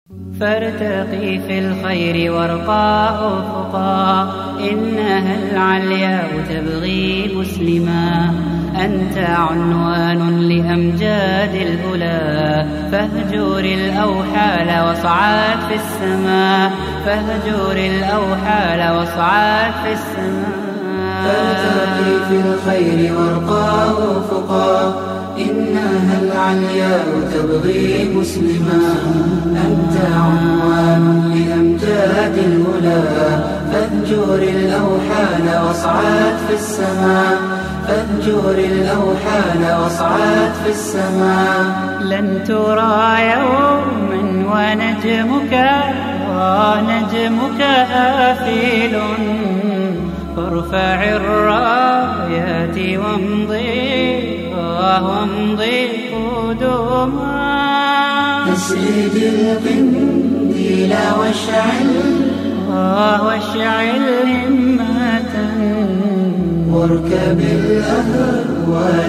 فارتقي في الخير وارقى أفقا، إنها العلياء تبغي مسلما. أنت عنوان لأمجاد الهلا، فاهجر الأوحال واصعد في السماء، فاهجر الأوحال واصعد في السماء. فارتقي في الخير وارقى أفقا، إنها العلياء تبغي مسلما. أنت عنوان لأمجاد الهلا، فاهجر الأوحال واصعد في السماء، فاهجر الأوحال واصعد في السماء. لن ترى يوما ونجمك آفل، فارفع الرايات وامضي قدما. أسرج القنديل واشعل همة، واركب الأهوال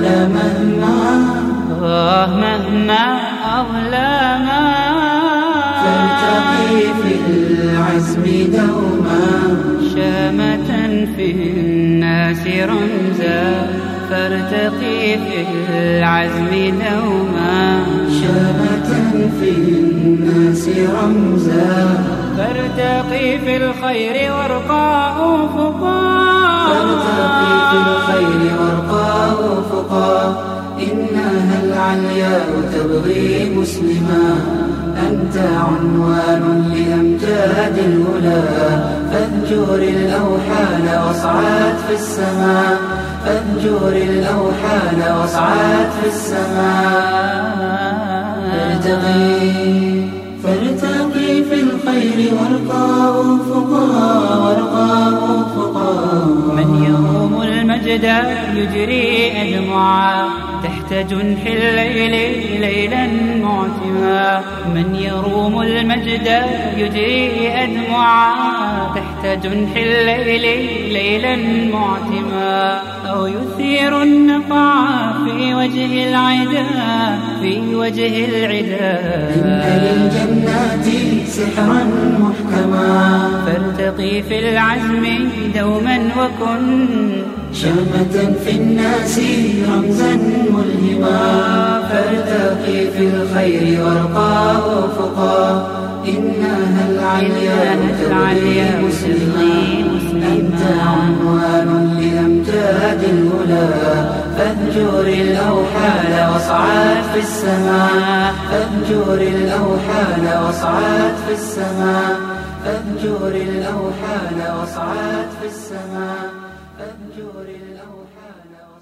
مهما أظلما. فارتقي في العزم دوما، شامة في الناس رمزا. فارتقي في العزم دوما، شامة في الناس رمزا. فارتقي في الخير وارقى أفقا، فارتقي في الخير وارقى أفقا، إنها العلياء تبغي مسلما. أنت عنوان لأمجاد الهلا، فاهجر الأوحال واصعد في السماء، فاهجر الأوحال واصعد في السماء. فارتقي في الخير وارقى أفقا. من يروم المجد يجري أدمعا، تحت جنح الليل ليلا معتما. من يروم المجد يجري أدمعا، تحت جنح الليل ليلا معتما. أو يثير النقع في وجه العدا، إن للجنات سحرا محكما. فارتقي في العزم دوما وكن شامة في الناس رمزا ملهما. فارتقي في الخير وارقى أفقا، إنها العلياء تبغي مسلما. أنت عنوان لأمجاد الهلا، فاهجر الأوحال واصعد في السماء، فاهجر الأوحال واصعد في السماء، فاهجر الأوحال واصعد في السماء، فاهجر الأوحال.